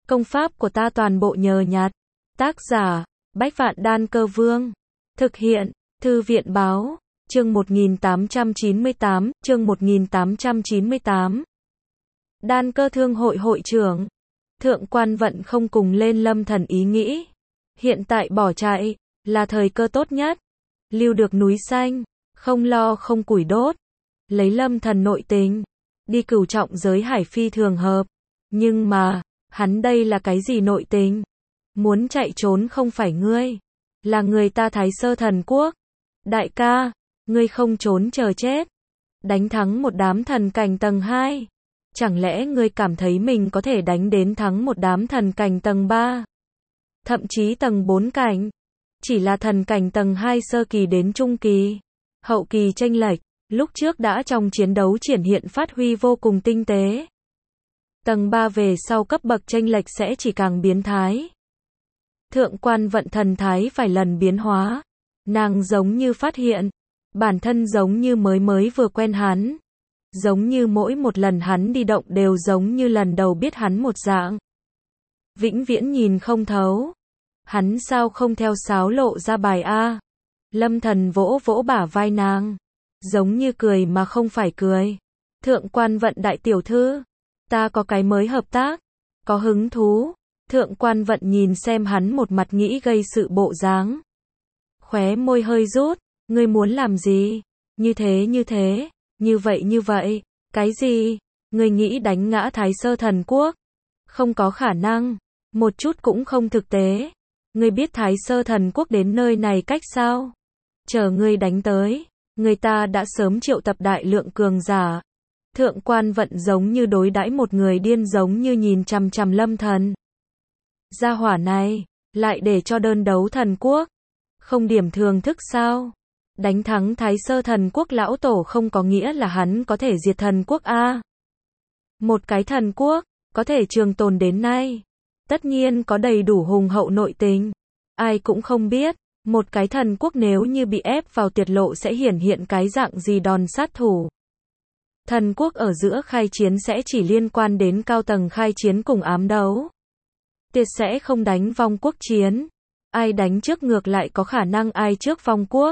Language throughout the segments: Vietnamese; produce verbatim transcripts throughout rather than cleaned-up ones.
Công pháp của ta toàn bộ nhờ nhặt. Tác giả, Bách Vạn Đan Cơ Vương. Thực hiện, Thư viện báo, chương một nghìn tám trăm chín mươi tám, chương một nghìn tám trăm chín mươi tám. Đan Cơ Thương hội hội trưởng. Thượng Quan Vận không cùng lên Lâm Thần ý nghĩ. Hiện tại bỏ chạy, là thời cơ tốt nhất. Lưu được núi xanh, không lo không củi đốt. Lấy Lâm Thần nội tình, đi cửu trọng giới hải phi thường hợp. Nhưng mà, hắn đây là cái gì nội tình? Muốn chạy trốn không phải ngươi, là người ta Thái Sơ Thần Quốc. Đại ca, ngươi không trốn chờ chết. Đánh thắng một đám thần cảnh tầng hai. Chẳng lẽ ngươi cảm thấy mình có thể đánh đến thắng một đám thần cảnh tầng ba? Thậm chí tầng bốn cảnh. Chỉ là thần cảnh tầng hai sơ kỳ đến trung kỳ. Hậu kỳ chênh lệch, lúc trước đã trong chiến đấu triển hiện phát huy vô cùng tinh tế. Tầng ba về sau cấp bậc chênh lệch sẽ chỉ càng biến thái. Thượng Quan Vận thần thái vài lần biến hóa. Nàng giống như phát hiện, bản thân giống như mới mới vừa quen hắn. Giống như mỗi một lần hắn đi động đều giống như lần đầu biết hắn một dạng. Vĩnh viễn nhìn không thấu. Hắn sao không theo sáo lộ ra bài A? Lâm Thần vỗ vỗ bả vai nàng. Giống như cười mà không phải cười. Thượng Quan Vận đại tiểu thư, ta có cái mới hợp tác. Có hứng thú. Thượng Quan Vận nhìn xem hắn một mặt nghĩ gây sự bộ dáng. Khóe môi hơi rút. Ngươi muốn làm gì? Như thế như thế. Như vậy như vậy. Cái gì? Ngươi nghĩ đánh ngã Thái Sơ Thần Quốc? Không có khả năng. Một chút cũng không thực tế. Ngươi biết Thái Sơ Thần Quốc đến nơi này cách sao? Chờ ngươi đánh tới, người ta đã sớm triệu tập đại lượng cường giả. Thượng Quan Vận giống như đối đãi một người điên, giống như nhìn chằm chằm Lâm Thần. Gia hỏa này, lại để cho đơn đấu thần quốc. Không điểm thường thức sao? Đánh thắng Thái Sơ Thần Quốc lão tổ không có nghĩa là hắn có thể diệt thần quốc a. Một cái thần quốc, có thể trường tồn đến nay. Tất nhiên có đầy đủ hùng hậu nội tình. Ai cũng không biết, một cái thần quốc nếu như bị ép vào tuyệt lộ sẽ hiển hiện cái dạng gì đòn sát thủ. Thần quốc ở giữa khai chiến sẽ chỉ liên quan đến cao tầng khai chiến cùng ám đấu. Tuyệt sẽ không đánh vong quốc chiến. Ai đánh trước ngược lại có khả năng ai trước vong quốc.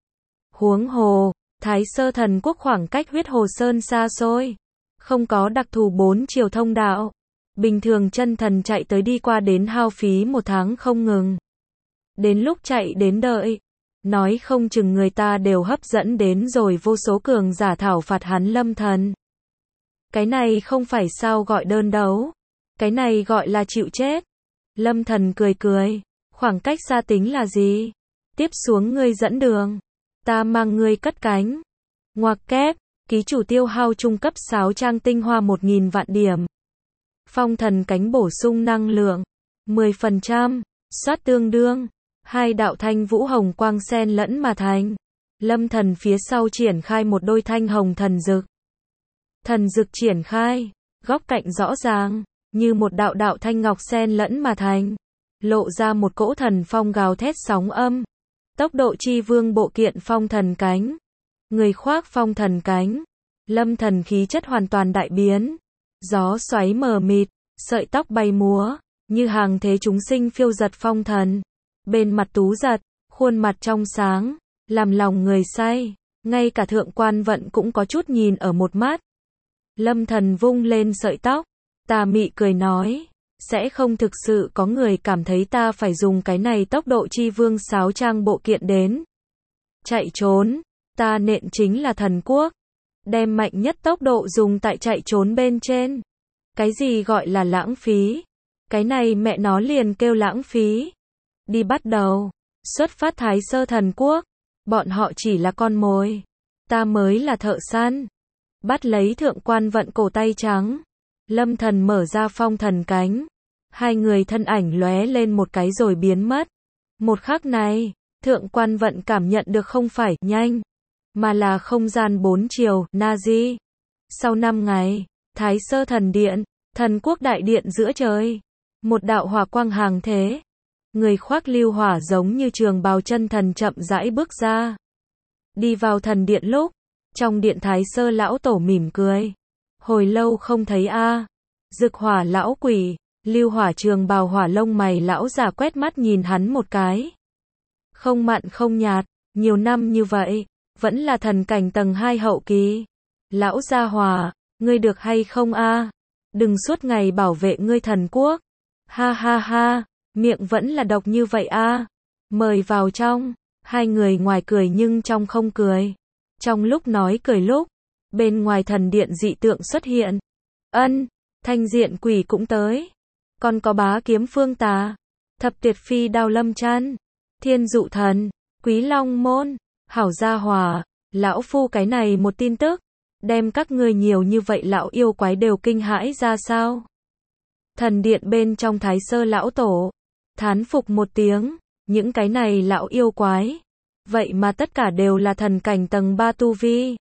Huống hồ, Thái Sơ Thần Quốc khoảng cách Huyết Hồ Sơn xa xôi. Không có đặc thù bốn chiều thông đạo. Bình thường chân thần chạy tới đi qua đến hao phí một tháng không ngừng. Đến lúc chạy đến đợi, nói không chừng người ta đều hấp dẫn đến rồi vô số cường giả thảo phạt hắn Lâm Thần. Cái này không phải sao gọi đơn đấu. Cái này gọi là chịu chết. Lâm Thần cười cười. Khoảng cách xa tính là gì? Tiếp xuống ngươi dẫn đường. Ta mang ngươi cất cánh. Ngoặc kép, ký chủ tiêu hao trung cấp sáu trang tinh hoa một nghìn vạn điểm. Phong thần cánh bổ sung năng lượng. mười phần trăm. Soát tương đương. Hai đạo thanh vũ hồng quang xen lẫn mà thành. Lâm Thần phía sau triển khai một đôi thanh hồng thần dực. Thần dực triển khai. Góc cạnh rõ ràng. Như một đạo đạo thanh ngọc xen lẫn mà thành. Lộ ra một cỗ thần phong gào thét sóng âm. Tốc độ chi vương bộ kiện phong thần cánh. Người khoác phong thần cánh. Lâm Thần khí chất hoàn toàn đại biến. Gió xoáy mờ mịt, sợi tóc bay múa, như hàng thế chúng sinh phiêu giật phong thần. Bên mặt tú giật, khuôn mặt trong sáng, làm lòng người say. Ngay cả Thượng Quan Vận cũng có chút nhìn ở một mắt. Lâm Thần vung lên sợi tóc, tà mị cười nói. Sẽ không thực sự có người cảm thấy ta phải dùng cái này tốc độ chi vương sáo trang bộ kiện đến chạy trốn. Ta nện chính là thần quốc. Đem mạnh nhất tốc độ dùng tại chạy trốn bên trên. Cái gì gọi là lãng phí? Cái này mẹ nó liền kêu lãng phí. Đi bắt đầu. Xuất phát Thái Sơ Thần Quốc. Bọn họ chỉ là con mồi. Ta mới là thợ săn. Bắt lấy Thượng Quan Vận cổ tay trắng. Lâm Thần mở ra phong thần cánh. Hai người thân ảnh lóe lên một cái rồi biến mất. Một khắc này, Thượng Quan Vận cảm nhận được không phải nhanh, mà là không gian bốn chiều, Nazi. Sau năm ngày, Thái Sơ Thần Điện, Thần Quốc Đại Điện giữa trời. Một đạo hỏa quang hàng thế. Người khoác lưu hỏa giống như trường bào chân thần chậm rãi bước ra. Đi vào thần điện lúc, trong điện Thái Sơ lão tổ mỉm cười. Hồi lâu không thấy a. Dực hỏa lão quỷ, Lưu Hỏa trường bào hỏa lông mày lão già quét mắt nhìn hắn một cái. Không mặn không nhạt, nhiều năm như vậy, vẫn là thần cảnh tầng hai hậu kỳ. Lão gia hỏa, ngươi được hay không a? Đừng suốt ngày bảo vệ ngươi thần quốc. Ha ha ha, miệng vẫn là độc như vậy a. Mời vào trong. Hai người ngoài cười nhưng trong không cười. Trong lúc nói cười lúc, bên ngoài thần điện dị tượng xuất hiện. Ân, thanh diện quỷ cũng tới. Còn có bá kiếm phương tà, thập tuyệt phi đao lâm chăn, thiên dụ thần, quý long môn, hảo gia hòa, lão phu cái này một tin tức, đem các ngươi nhiều như vậy lão yêu quái đều kinh hãi ra sao. Thần điện bên trong Thái Sơ lão tổ, thán phục một tiếng, những cái này lão yêu quái, vậy mà tất cả đều là thần cảnh tầng ba tu vi.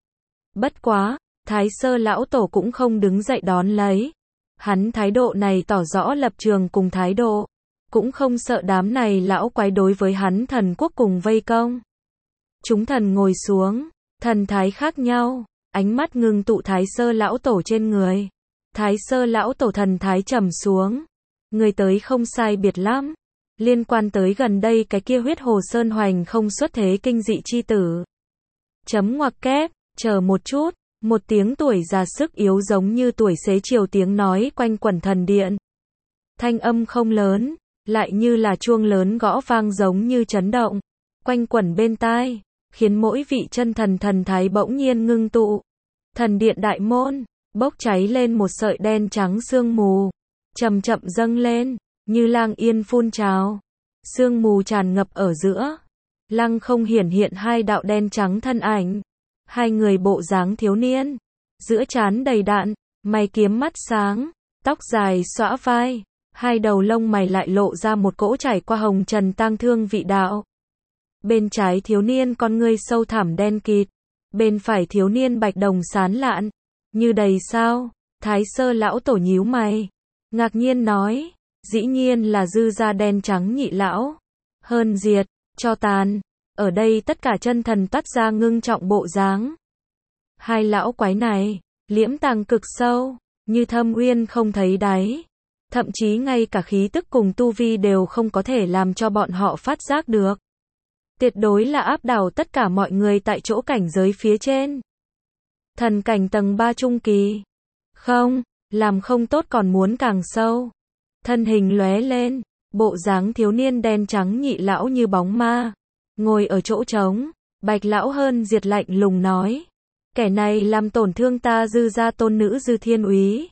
Bất quá, Thái Sơ lão tổ cũng không đứng dậy đón lấy. Hắn thái độ này tỏ rõ lập trường cùng thái độ, cũng không sợ đám này lão quái đối với hắn thần quốc cùng vây công. Chúng thần ngồi xuống, thần thái khác nhau, ánh mắt ngưng tụ Thái Sơ lão tổ trên người. Thái Sơ lão tổ thần thái trầm xuống, người tới không sai biệt lắm, liên quan tới gần đây cái kia huyết hồ sơn hoành không xuất thế kinh dị chi tử. Chấm ngoặc kép, chờ một chút. Một tiếng tuổi già sức yếu giống như tuổi xế chiều tiếng nói quanh quẩn thần điện. Thanh âm không lớn, lại như là chuông lớn gõ vang giống như chấn động, quanh quẩn bên tai, khiến mỗi vị chân thần thần thái bỗng nhiên ngưng tụ. Thần điện đại môn, bốc cháy lên một sợi đen trắng sương mù, chậm chậm dâng lên, như lang yên phun trào. Sương mù tràn ngập ở giữa, lăng không hiển hiện hai đạo đen trắng thân ảnh. Hai người bộ dáng thiếu niên, giữa trán đầy đạn, mày kiếm mắt sáng, tóc dài xõa vai, hai đầu lông mày lại lộ ra một cỗ trải qua hồng trần tang thương vị đạo. Bên trái thiếu niên con ngươi sâu thẳm đen kịt, bên phải thiếu niên bạch đồng sán lạn, như đầy sao. Thái Sơ lão tổ nhíu mày, ngạc nhiên nói, dĩ nhiên là dư da đen trắng nhị lão, hơn diệt, cho tàn. Ở đây tất cả chân thần toát ra ngưng trọng bộ dáng. Hai lão quái này, liễm tàng cực sâu, như thâm uyên không thấy đáy. Thậm chí ngay cả khí tức cùng tu vi đều không có thể làm cho bọn họ phát giác được. Tuyệt đối là áp đảo tất cả mọi người tại chỗ cảnh giới phía trên. Thần cảnh tầng ba trung kỳ. Không, làm không tốt còn muốn càng sâu. Thân hình lóe lên, bộ dáng thiếu niên đen trắng nhị lão như bóng ma. Ngồi ở chỗ trống, bạch lão hơn diệt lạnh lùng nói. Kẻ này làm tổn thương ta dư gia tôn nữ dư thiên úy.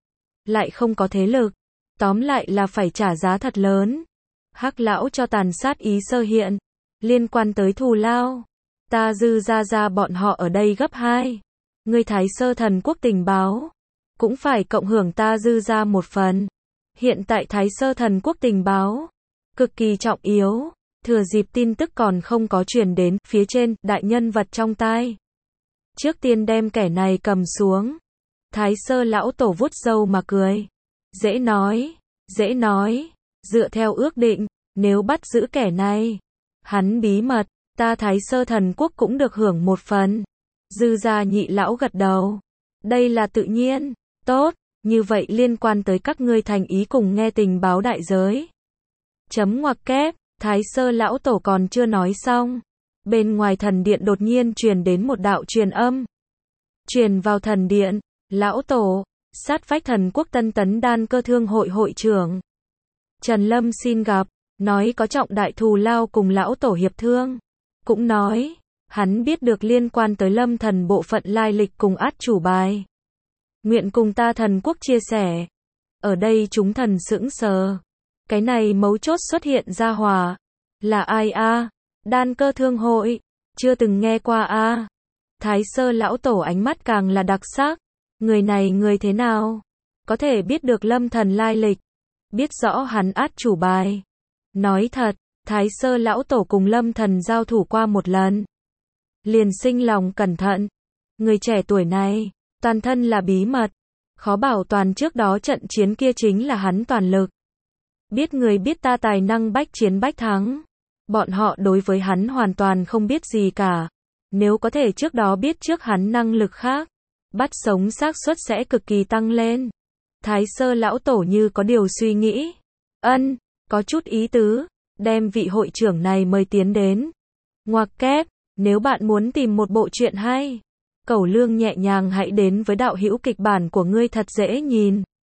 Lại không có thế lực. Tóm lại là phải trả giá thật lớn. Hắc lão cho tàn sát ý sơ hiện. Liên quan tới thù lao. Ta dư gia gia bọn họ ở đây gấp hai. Ngươi Thái Sơ thần quốc tình báo. Cũng phải cộng hưởng ta dư gia một phần. Hiện tại Thái Sơ thần quốc tình báo. Cực kỳ trọng yếu. Thừa dịp tin tức còn không có truyền đến phía trên đại nhân vật trong tai. Trước tiên đem kẻ này cầm xuống. Thái Sơ lão tổ vuốt râu mà cười. Dễ nói, dễ nói. Dựa theo ước định, nếu bắt giữ kẻ này, hắn bí mật, ta Thái Sơ thần quốc cũng được hưởng một phần. Dư gia nhị lão gật đầu. Đây là tự nhiên. Tốt, như vậy liên quan tới các ngươi thành ý cùng nghe tình báo đại giới. Chấm ngoặc kép. Thái Sơ lão tổ còn chưa nói xong. Bên ngoài thần điện đột nhiên truyền đến một đạo truyền âm. Truyền vào thần điện. Lão tổ, sát vách thần quốc Tân Tấn Đan Cơ Thương hội hội trưởng Trần Lâm xin gặp. Nói có trọng đại thù lao cùng lão tổ hiệp thương. Cũng nói, hắn biết được liên quan tới Lâm thần bộ phận lai lịch cùng át chủ bài. Nguyện cùng ta thần quốc chia sẻ. Ở đây chúng thần sững sờ. Cái này mấu chốt xuất hiện ra hòa. Là ai a? À? Đan Cơ Thương hội. Chưa từng nghe qua a. À? Thái Sơ lão tổ ánh mắt càng là đặc sắc. Người này người thế nào? Có thể biết được Lâm thần lai lịch. Biết rõ hắn át chủ bài. Nói thật, Thái Sơ lão tổ cùng Lâm thần giao thủ qua một lần. Liền sinh lòng cẩn thận. Người trẻ tuổi này, toàn thân là bí mật. Khó bảo toàn trước đó trận chiến kia chính là hắn toàn lực. Biết người biết ta tài năng bách chiến bách thắng. Bọn họ đối với hắn hoàn toàn không biết gì cả. Nếu có thể trước đó biết trước hắn năng lực khác, bắt sống xác suất sẽ cực kỳ tăng lên. Thái Sơ lão tổ như có điều suy nghĩ. Ân, có chút ý tứ, đem vị hội trưởng này mời tiến đến. Ngoặc kép, nếu bạn muốn tìm một bộ truyện hay, Cẩu Lương nhẹ nhàng hãy đến với đạo hữu kịch bản của ngươi thật dễ nhìn.